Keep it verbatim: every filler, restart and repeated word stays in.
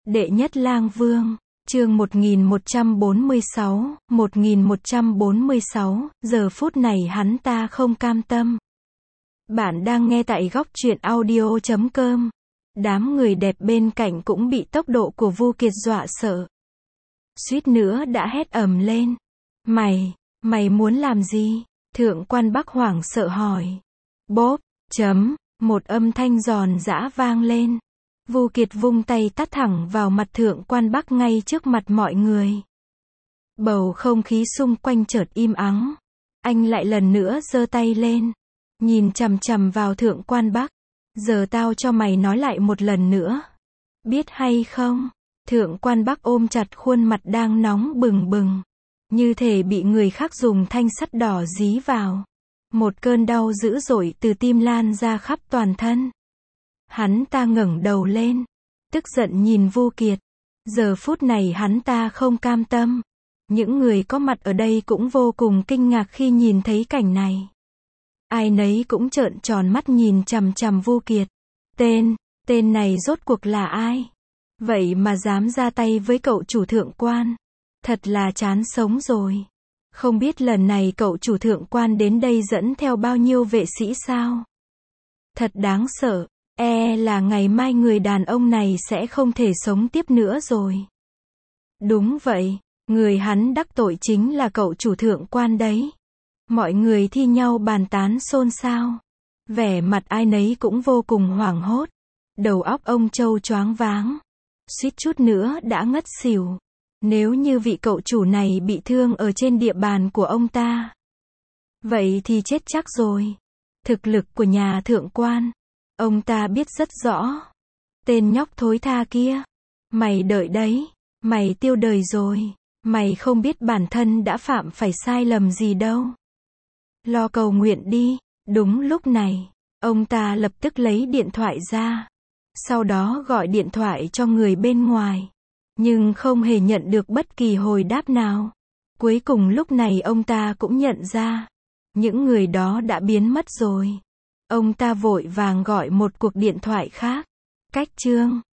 Đệ nhất lang vương, chương một nghìn một trăm bốn mươi sáu, một nghìn một trăm bốn mươi sáu, giờ phút này hắn ta không cam tâm. Bạn đang nghe tại góc truyện audio chấm com. Đám người đẹp bên cạnh cũng bị tốc độ của Vu Kiệt dọa sợ. Suýt nữa đã hét ầm lên. Mày, mày muốn làm gì? Thượng quan Bắc hoảng sợ hỏi. Bốp, chấm, một âm thanh giòn giã vang lên. Vu Kiệt vung tay tát thẳng vào mặt thượng quan Bắc ngay trước mặt mọi người. Bầu không khí xung quanh chợt im ắng. Anh lại lần nữa giơ tay lên. Nhìn chằm chằm vào thượng quan Bắc. Giờ tao cho mày nói lại một lần nữa. Biết hay không? Thượng quan Bắc ôm chặt khuôn mặt đang nóng bừng bừng. Như thể bị người khác dùng thanh sắt đỏ dí vào. Một cơn đau dữ dội từ tim lan ra khắp toàn thân. Hắn ta ngẩng đầu lên. Tức giận nhìn Vu Kiệt. Giờ phút này hắn ta không cam tâm. Những người có mặt ở đây cũng vô cùng kinh ngạc khi nhìn thấy cảnh này. Ai nấy cũng trợn tròn mắt nhìn chằm chằm Vu Kiệt. Tên, tên này rốt cuộc là ai? Vậy mà dám ra tay với cậu chủ thượng quan. Thật là chán sống rồi. Không biết lần này cậu chủ thượng quan đến đây dẫn theo bao nhiêu vệ sĩ sao? Thật đáng sợ. E là ngày mai người đàn ông này sẽ không thể sống tiếp nữa rồi. Đúng vậy, người hắn đắc tội chính là cậu chủ thượng quan đấy. Mọi người thi nhau bàn tán xôn xao. Vẻ mặt ai nấy cũng vô cùng hoảng hốt. Đầu óc ông Châu choáng váng. Suýt chút nữa đã ngất xỉu. Nếu như vị cậu chủ này bị thương ở trên địa bàn của ông ta, vậy thì chết chắc rồi. Thực lực của nhà thượng quan, ông ta biết rất rõ. Tên nhóc thối tha kia. Mày đợi đấy. Mày tiêu đời rồi. Mày không biết bản thân đã phạm phải sai lầm gì đâu. Lo cầu nguyện đi. Đúng lúc này, ông ta lập tức lấy điện thoại ra. Sau đó gọi điện thoại cho người bên ngoài. Nhưng không hề nhận được bất kỳ hồi đáp nào. Cuối cùng lúc này ông ta cũng nhận ra. Những người đó đã biến mất rồi. Ông ta vội vàng gọi một cuộc điện thoại khác. Cách chương